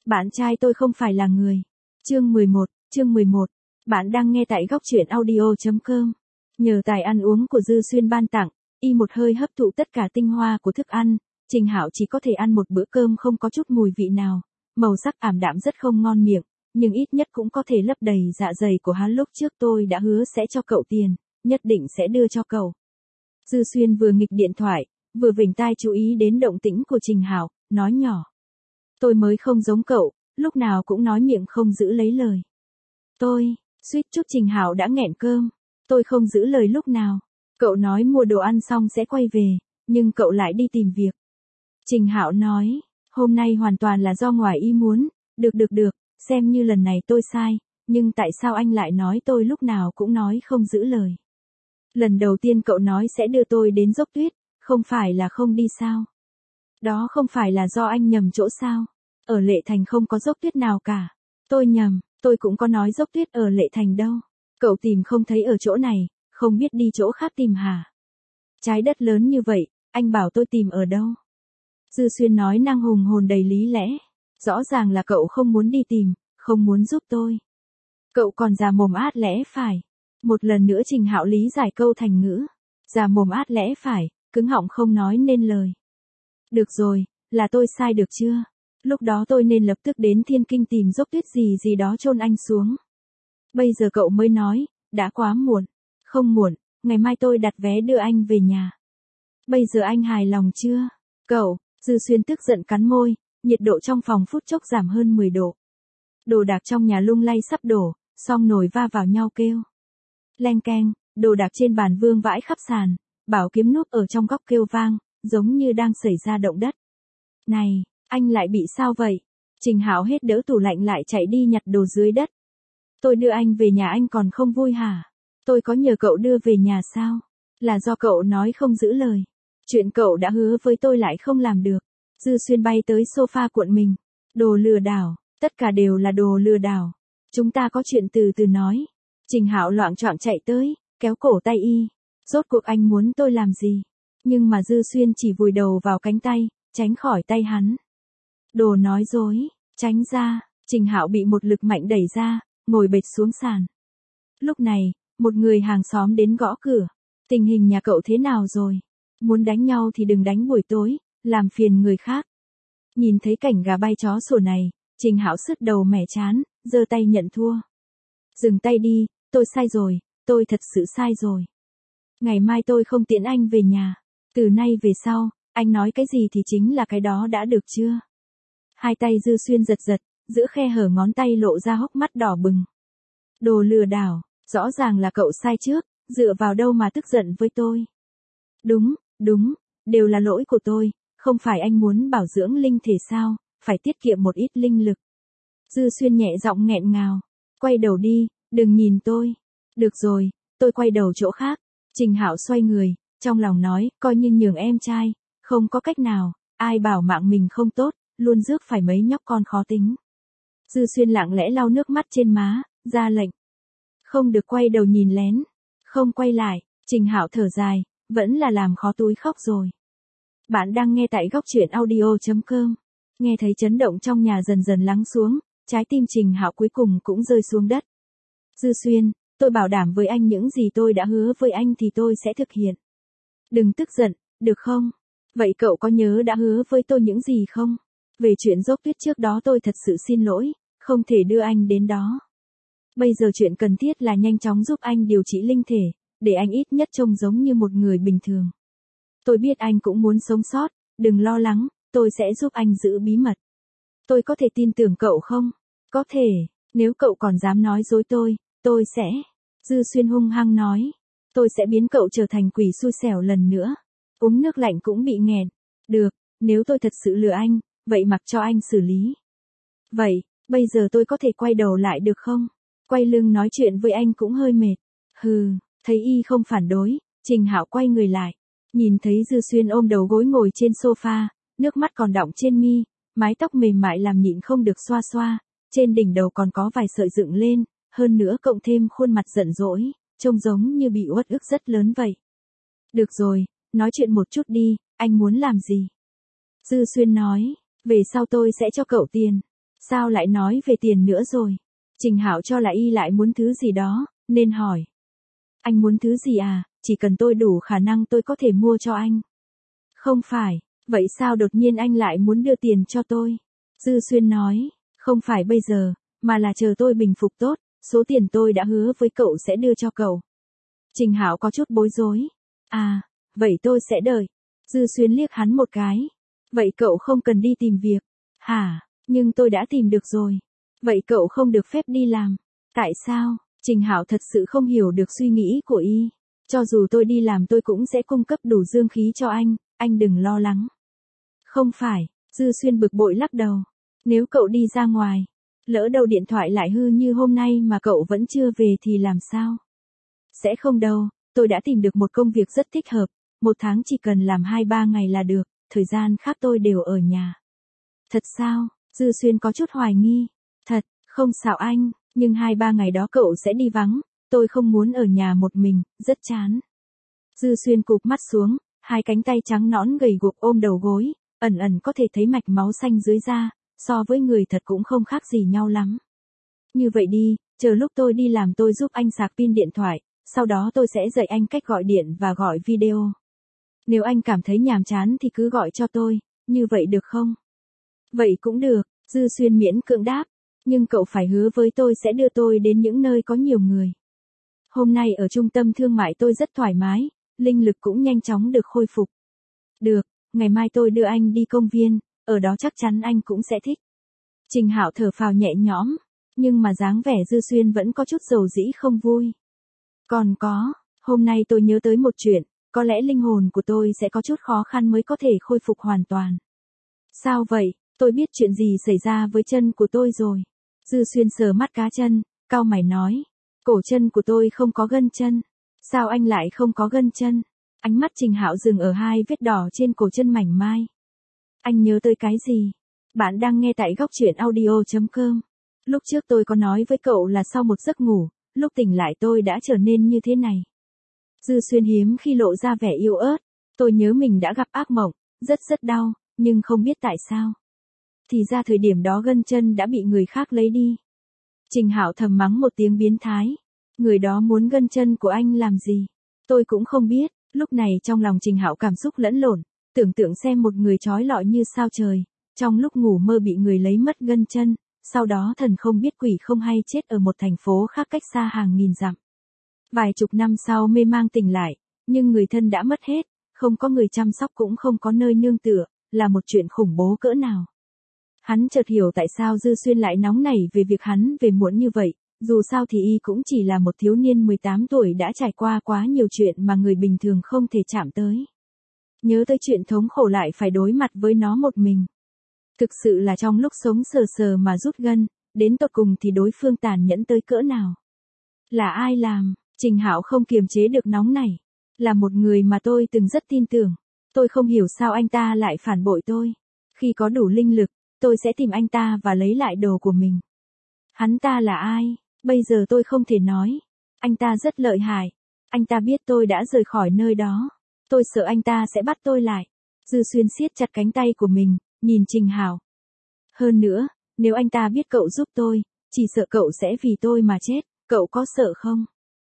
Bạn trai tôi không phải là người. Chương 11. Bạn đang nghe tại góc truyện audio.com. Nhờ tài ăn uống của Dư Xuyên ban tặng, y một hơi hấp thụ tất cả tinh hoa của thức ăn, Trình Hạo chỉ có thể ăn một bữa cơm không có chút mùi vị nào, màu sắc ảm đạm rất không ngon miệng, nhưng ít nhất cũng có thể lấp đầy dạ dày của hắn. Lúc trước tôi đã hứa sẽ cho cậu tiền, nhất định sẽ đưa cho cậu. Dư Xuyên vừa nghịch điện thoại, vừa vểnh tai chú ý đến động tĩnh của Trình Hạo, nói nhỏ. Tôi mới không giống cậu, lúc nào cũng nói miệng không giữ lấy lời. Suýt chút Trình Hạo đã nghẹn cơm. Tôi không giữ lời lúc nào. Cậu nói mua đồ ăn xong sẽ quay về, nhưng cậu lại đi tìm việc. Trình Hạo nói, hôm nay hoàn toàn là do ngoài ý muốn. Được, xem như lần này tôi sai, nhưng tại sao anh lại nói tôi lúc nào cũng nói không giữ lời? Lần đầu tiên cậu nói sẽ đưa tôi đến Dốc Tuyết, không phải là không đi sao? Đó không phải là do anh nhầm chỗ sao? Ở Lệ Thành không có Dốc Tuyết nào cả. Tôi nhầm, tôi cũng có nói Dốc Tuyết ở Lệ Thành đâu. Cậu tìm không thấy ở chỗ này, không biết đi chỗ khác tìm hả? Trái đất lớn như vậy, anh bảo tôi tìm ở đâu? Dư Xuyên nói năng hùng hồn đầy lý lẽ. Rõ ràng là cậu không muốn đi tìm, không muốn giúp tôi. Cậu còn già mồm át lẽ phải. Một lần nữa Trình Hạo lý giải câu thành ngữ. Già mồm át lẽ phải, cứng họng không nói nên lời. Được rồi, là tôi sai được chưa? Lúc đó tôi nên lập tức đến Thiên Kinh tìm Dốc Tuyết gì đó chôn anh xuống. Bây giờ cậu mới nói, đã quá muộn. Không muộn, ngày mai tôi đặt vé đưa anh về nhà. Bây giờ anh hài lòng chưa? Cậu, Dư Xuyên tức giận cắn môi, nhiệt độ trong phòng phút chốc giảm hơn 10 độ. Đồ đạc trong nhà lung lay sắp đổ, song nồi va vào nhau kêu. Leng keng, đồ đạc trên bàn vương vãi khắp sàn, bảo kiếm núp ở trong góc kêu vang, giống như đang xảy ra động đất. Này, anh lại bị sao vậy? Trình Hạo hết đỡ tủ lạnh lại chạy đi nhặt đồ dưới đất. Tôi đưa anh về nhà anh còn không vui hả? Tôi có nhờ cậu đưa về nhà sao? Là do cậu nói không giữ lời. Chuyện cậu đã hứa với tôi lại không làm được. Dư Xuyên bay tới sofa cuộn mình. Đồ lừa đảo, tất cả đều là đồ lừa đảo. Chúng ta có chuyện từ từ nói. Trình Hạo loạng choạng chạy tới, kéo cổ tay y. Rốt cuộc anh muốn tôi làm gì? Nhưng mà Dư Xuyên chỉ vùi đầu vào cánh tay, tránh khỏi tay hắn. Đồ nói dối, tránh ra. Trình Hạo bị một lực mạnh đẩy ra, ngồi bệt xuống sàn. Lúc này, một người hàng xóm đến gõ cửa. Tình hình nhà cậu thế nào rồi? Muốn đánh nhau thì đừng đánh buổi tối, làm phiền người khác. Nhìn thấy cảnh gà bay chó sủa này, Trình Hạo sứt đầu mẻ chán, giơ tay nhận thua. Dừng tay đi, tôi sai rồi, tôi thật sự sai rồi. Ngày mai tôi không tiễn anh về nhà. Từ nay về sau, anh nói cái gì thì chính là cái đó đã được chưa? Hai tay Dư Xuyên giật, giữa khe hở ngón tay lộ ra hốc mắt đỏ bừng. Đồ lừa đảo, rõ ràng là cậu sai trước, dựa vào đâu mà tức giận với tôi? Đúng, đều là lỗi của tôi, không phải anh muốn bảo dưỡng linh thể sao, phải tiết kiệm một ít linh lực. Dư Xuyên nhẹ giọng nghẹn ngào, quay đầu đi, đừng nhìn tôi. Được rồi, tôi quay đầu chỗ khác. Trình Hạo xoay người, trong lòng nói, coi như nhường em trai, không có cách nào, ai bảo mạng mình không tốt, luôn rước phải mấy nhóc con khó tính. Dư Xuyên lặng lẽ lau nước mắt trên má, ra lệnh. Không được quay đầu nhìn lén. Không quay lại, Trình Hạo thở dài, vẫn là làm khó túi khóc rồi. Bạn đang nghe tại góc truyện audio.com. Nghe thấy chấn động trong nhà dần dần lắng xuống, trái tim Trình Hạo cuối cùng cũng rơi xuống đất. Dư Xuyên, tôi bảo đảm với anh những gì tôi đã hứa với anh thì tôi sẽ thực hiện. Đừng tức giận, được không? Vậy cậu có nhớ đã hứa với tôi những gì không? Về chuyện Dốc Tuyết trước đó tôi thật sự xin lỗi, không thể đưa anh đến đó. Bây giờ chuyện cần thiết là nhanh chóng giúp anh điều trị linh thể, để anh ít nhất trông giống như một người bình thường. Tôi biết anh cũng muốn sống sót, đừng lo lắng, tôi sẽ giúp anh giữ bí mật. Tôi có thể tin tưởng cậu không? Có thể, nếu cậu còn dám nói dối tôi sẽ. Dư Xuyên hung hăng nói, tôi sẽ biến cậu trở thành quỷ xui xẻo lần nữa. Uống nước lạnh cũng bị nghẹn. Được, nếu tôi thật sự lừa anh, vậy mặc cho anh xử lý. Vậy, bây giờ tôi có thể quay đầu lại được không? Quay lưng nói chuyện với anh cũng hơi mệt. Hừ, thấy y không phản đối, Trình Hạo quay người lại. Nhìn thấy Dư Xuyên ôm đầu gối ngồi trên sofa, nước mắt còn đọng trên mi, mái tóc mềm mại làm nhịn không được xoa xoa, trên đỉnh đầu còn có vài sợi dựng lên, hơn nữa cộng thêm khuôn mặt giận dỗi, trông giống như bị uất ức rất lớn vậy. Được rồi, nói chuyện một chút đi, anh muốn làm gì? Dư Xuyên nói, về sau tôi sẽ cho cậu tiền. Sao lại nói về tiền nữa rồi? Trình Hạo cho là y lại muốn thứ gì đó, nên hỏi. Anh muốn thứ gì à, chỉ cần tôi đủ khả năng tôi có thể mua cho anh. Không phải, vậy sao đột nhiên anh lại muốn đưa tiền cho tôi? Dư Xuyên nói, không phải bây giờ, mà là chờ tôi bình phục tốt, số tiền tôi đã hứa với cậu sẽ đưa cho cậu. Trình Hạo có chút bối rối. À, vậy tôi sẽ đợi. Dư Xuyên liếc hắn một cái. Vậy cậu không cần đi tìm việc. Hả, nhưng tôi đã tìm được rồi. Vậy cậu không được phép đi làm. Tại sao? Trình Hạo thật sự không hiểu được suy nghĩ của y. Cho dù tôi đi làm tôi cũng sẽ cung cấp đủ dương khí cho anh đừng lo lắng. Không phải, Dư Xuyên bực bội lắc đầu. Nếu cậu đi ra ngoài, lỡ đâu điện thoại lại hư như hôm nay mà cậu vẫn chưa về thì làm sao? Sẽ không đâu, tôi đã tìm được một công việc rất thích hợp, 1 tháng chỉ cần làm 2-3 ngày là được, thời gian khác tôi đều ở nhà. Thật sao? Dư Xuyên có chút hoài nghi. Thật, không xạo anh, nhưng 2-3 ngày đó cậu sẽ đi vắng, tôi không muốn ở nhà một mình, rất chán. Dư Xuyên cụp mắt xuống, hai cánh tay trắng nõn gầy guộc ôm đầu gối, ẩn ẩn có thể thấy mạch máu xanh dưới da, so với người thật cũng không khác gì nhau lắm. Như vậy đi, chờ lúc tôi đi làm tôi giúp anh sạc pin điện thoại, sau đó tôi sẽ dạy anh cách gọi điện và gọi video. Nếu anh cảm thấy nhàm chán thì cứ gọi cho tôi, như vậy được không? Vậy cũng được, Dư Xuyên miễn cưỡng đáp, nhưng cậu phải hứa với tôi sẽ đưa tôi đến những nơi có nhiều người. Hôm nay ở trung tâm thương mại tôi rất thoải mái, linh lực cũng nhanh chóng được khôi phục. Được, ngày mai tôi đưa anh đi công viên, ở đó chắc chắn anh cũng sẽ thích. Trình Hạo thở phào nhẹ nhõm, nhưng mà dáng vẻ Dư Xuyên vẫn có chút dầu dĩ không vui. Còn có, hôm nay tôi nhớ tới một chuyện, có lẽ linh hồn của tôi sẽ có chút khó khăn mới có thể khôi phục hoàn toàn. Sao vậy? Tôi biết chuyện gì xảy ra với chân của tôi rồi. Dư Xuyên sờ mắt cá chân, cau mày nói. Cổ chân của tôi không có gân chân. Sao anh lại không có gân chân? Ánh mắt Trình Hạo dừng ở 2 vết đỏ trên cổ chân mảnh mai. Anh nhớ tới cái gì? Bạn đang nghe tại góc truyện audio.com. Lúc trước tôi có nói với cậu là sau một giấc ngủ, lúc tỉnh lại tôi đã trở nên như thế này. Dư Xuyên hiếm khi lộ ra vẻ yếu ớt. Tôi nhớ mình đã gặp ác mộng, rất đau, nhưng không biết tại sao. Thì ra thời điểm đó gân chân đã bị người khác lấy đi. Trình Hạo thầm mắng một tiếng biến thái. Người đó muốn gân chân của anh làm gì? Tôi cũng không biết. Lúc này trong lòng Trình Hạo cảm xúc lẫn lộn, tưởng tượng xem một người trói lọi như sao trời, trong lúc ngủ mơ bị người lấy mất gân chân, sau đó thần không biết quỷ không hay chết ở một thành phố khác cách xa hàng nghìn dặm. Vài chục năm sau mê mang tỉnh lại, nhưng người thân đã mất hết, không có người chăm sóc cũng không có nơi nương tựa, là một chuyện khủng bố cỡ nào. Hắn chợt hiểu tại sao Dư Xuyên lại nóng nảy về việc hắn về muộn như vậy, dù sao thì y cũng chỉ là một thiếu niên 18 tuổi đã trải qua quá nhiều chuyện mà người bình thường không thể chạm tới. Nhớ tới chuyện thống khổ lại phải đối mặt với nó một mình. Thực sự là trong lúc sống sờ sờ mà rút gân, đến tột cùng thì đối phương tàn nhẫn tới cỡ nào. Là ai làm? Trình Hạo không kiềm chế được nóng nảy. Là một người mà tôi từng rất tin tưởng. Tôi không hiểu sao anh ta lại phản bội tôi. Khi có đủ linh lực, tôi sẽ tìm anh ta và lấy lại đồ của mình. Hắn ta là ai? Bây giờ tôi không thể nói. Anh ta rất lợi hại. Anh ta biết tôi đã rời khỏi nơi đó. Tôi sợ anh ta sẽ bắt tôi lại. Dư Xuyên siết chặt cánh tay của mình, nhìn Trình Hạo. Hơn nữa, nếu anh ta biết cậu giúp tôi, chỉ sợ cậu sẽ vì tôi mà chết, cậu có sợ không?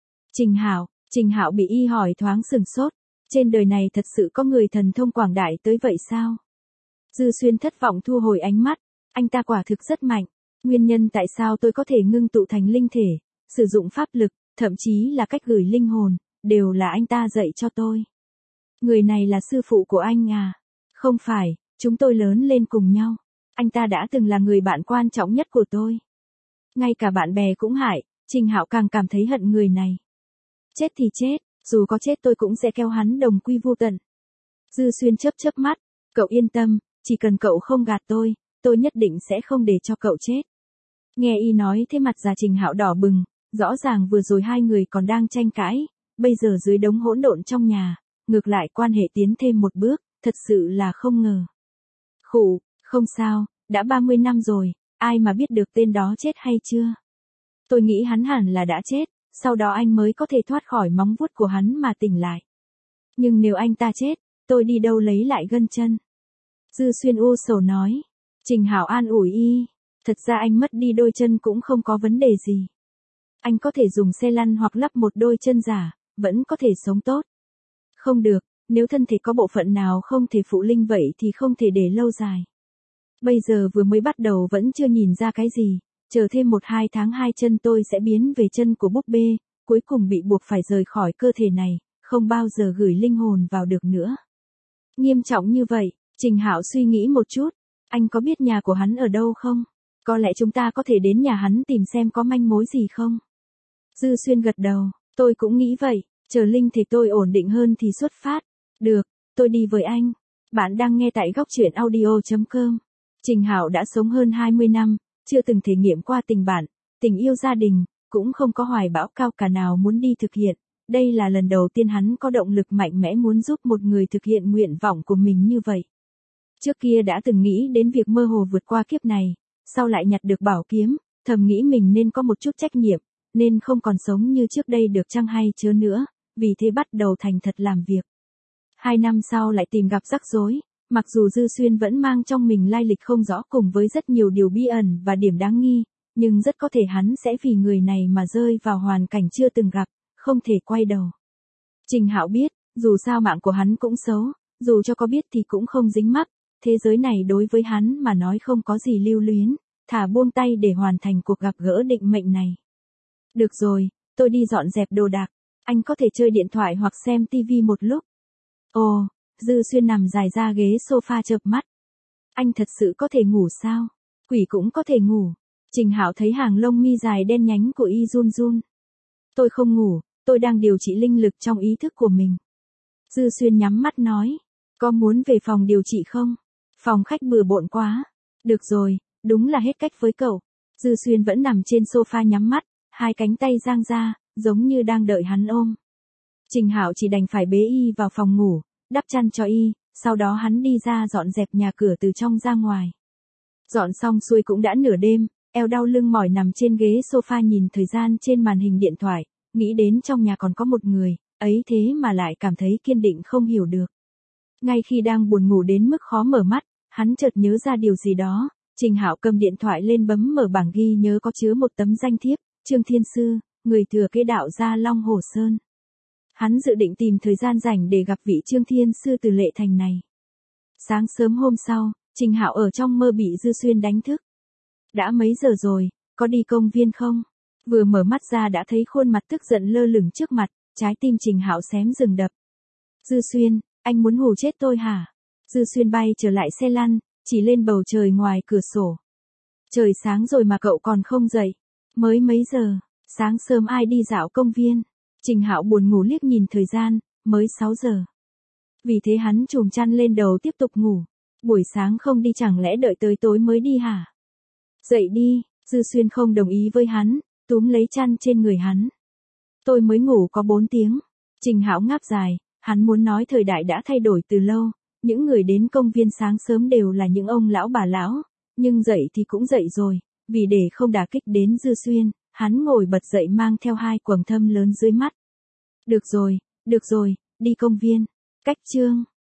Trình Hạo bị y hỏi thoáng sừng sốt. Trên đời này thật sự có người thần thông quảng đại tới vậy sao? Dư Xuyên thất vọng thu hồi ánh mắt. Anh ta quả thực rất mạnh. Nguyên nhân tại sao tôi có thể ngưng tụ thành linh thể, sử dụng pháp lực, thậm chí là cách gửi linh hồn, đều là anh ta dạy cho tôi. Người này là sư phụ của anh à? Không phải, chúng tôi lớn lên cùng nhau. Anh ta đã từng là người bạn quan trọng nhất của tôi. Ngay cả bạn bè cũng hại, Trình Hạo càng cảm thấy hận người này. Chết thì chết, dù có chết tôi cũng sẽ kéo hắn đồng quy vu tận. Dư Xuyên chớp mắt, cậu yên tâm, chỉ cần cậu không gạt tôi nhất định sẽ không để cho cậu chết. Nghe y nói thế mặt già Trình Hạo đỏ bừng, rõ ràng vừa rồi hai người còn đang tranh cãi, bây giờ dưới đống hỗn độn trong nhà, ngược lại quan hệ tiến thêm một bước, thật sự là không ngờ. Khụ, không sao, đã 30 năm rồi, ai mà biết được tên đó chết hay chưa? Tôi nghĩ hắn hẳn là đã chết, sau đó anh mới có thể thoát khỏi móng vuốt của hắn mà tỉnh lại. Nhưng nếu anh ta chết, tôi đi đâu lấy lại gân chân? Dư Xuyên u sầu nói. Trình Hạo an ủi y. Thật ra anh mất đi đôi chân cũng không có vấn đề gì. Anh có thể dùng xe lăn hoặc lắp một đôi chân giả, vẫn có thể sống tốt. Không được, nếu thân thể có bộ phận nào không thể phụ linh vậy thì không thể để lâu dài. Bây giờ vừa mới bắt đầu vẫn chưa nhìn ra cái gì, chờ thêm 1-2 tháng hai chân tôi sẽ biến về chân của búp bê, cuối cùng bị buộc phải rời khỏi cơ thể này, không bao giờ gửi linh hồn vào được nữa. Nghiêm trọng như vậy, Trình Hạo suy nghĩ một chút, anh có biết nhà của hắn ở đâu không? Có lẽ chúng ta có thể đến nhà hắn tìm xem có manh mối gì không? Dư Xuyên gật đầu, tôi cũng nghĩ vậy, chờ linh thể tôi ổn định hơn thì xuất phát. Được, tôi đi với anh. Bạn đang nghe tại góc truyện audio.com. Trình Hạo đã sống hơn 20 năm, chưa từng thể nghiệm qua tình bạn, tình yêu gia đình, cũng không có hoài bão cao cả nào muốn đi thực hiện. Đây là lần đầu tiên hắn có động lực mạnh mẽ muốn giúp một người thực hiện nguyện vọng của mình như vậy. Trước kia đã từng nghĩ đến việc mơ hồ vượt qua kiếp này, sau lại nhặt được bảo kiếm, thầm nghĩ mình nên có một chút trách nhiệm, nên không còn sống như trước đây được chăng hay chớ nữa, vì thế bắt đầu thành thật làm việc. 2 năm sau lại tìm gặp rắc rối, mặc dù Dư Xuyên vẫn mang trong mình lai lịch không rõ cùng với rất nhiều điều bí ẩn và điểm đáng nghi, nhưng rất có thể hắn sẽ vì người này mà rơi vào hoàn cảnh chưa từng gặp, không thể quay đầu. Trình Hạo biết, dù sao mạng của hắn cũng xấu, dù cho có biết thì cũng không dính mắc, thế giới này đối với hắn mà nói không có gì lưu luyến, thả buông tay để hoàn thành cuộc gặp gỡ định mệnh này. Được rồi, tôi đi dọn dẹp đồ đạc, anh có thể chơi điện thoại hoặc xem tivi một lúc. Ồ, Dư Xuyên nằm dài ra ghế sofa chợp mắt. Anh thật sự có thể ngủ sao? Quỷ cũng có thể ngủ. Trình Hạo thấy hàng lông mi dài đen nhánh của y run run. Tôi không ngủ, tôi đang điều trị linh lực trong ý thức của mình. Dư Xuyên nhắm mắt nói, có muốn về phòng điều trị không? Phòng khách bừa bộn quá. Được rồi, đúng là hết cách với cậu. Dư Xuyên vẫn nằm trên sofa nhắm mắt, hai cánh tay dang ra, giống như đang đợi hắn ôm. Trình Hạo chỉ đành phải bế y vào phòng ngủ, đắp chăn cho y, sau đó hắn đi ra dọn dẹp nhà cửa từ trong ra ngoài. Dọn xong xuôi cũng đã nửa đêm, eo đau lưng mỏi nằm trên ghế sofa nhìn thời gian trên màn hình điện thoại, nghĩ đến trong nhà còn có một người, ấy thế mà lại cảm thấy kiên định không hiểu được. Ngay khi đang buồn ngủ đến mức khó mở mắt, hắn chợt nhớ ra điều gì đó, Trình Hạo cầm điện thoại lên bấm mở bảng ghi nhớ có chứa một tấm danh thiếp, Trương Thiên Sư, người thừa kế đạo gia Long Hồ Sơn. Hắn dự định tìm thời gian rảnh để gặp vị Trương Thiên Sư từ Lệ Thành này. Sáng sớm hôm sau, Trình Hạo ở trong mơ bị Dư Xuyên đánh thức. Đã mấy giờ rồi, có đi công viên không? Vừa mở mắt ra đã thấy khuôn mặt tức giận lơ lửng trước mặt, trái tim Trình Hạo xém dừng đập. Dư Xuyên, anh muốn hù chết tôi hả? Dư Xuyên bay trở lại xe lăn, chỉ lên bầu trời ngoài cửa sổ. Trời sáng rồi mà cậu còn không dậy. Mới mấy giờ, sáng sớm ai đi dạo công viên? Trình Hạo buồn ngủ liếc nhìn thời gian, mới 6 giờ. Vì thế hắn chùm chăn lên đầu tiếp tục ngủ. Buổi sáng không đi chẳng lẽ đợi tới tối mới đi hả? Dậy đi, Dư Xuyên không đồng ý với hắn, túm lấy chăn trên người hắn. Tôi mới ngủ có 4 tiếng. Trình Hạo ngáp dài, hắn muốn nói thời đại đã thay đổi từ lâu, những người đến công viên sáng sớm đều là những ông lão bà lão, nhưng dậy thì cũng dậy rồi, vì để không đả kích đến Dư Xuyên, hắn ngồi bật dậy mang theo 2 quầng thâm lớn dưới mắt. Được rồi, đi công viên. Cách chương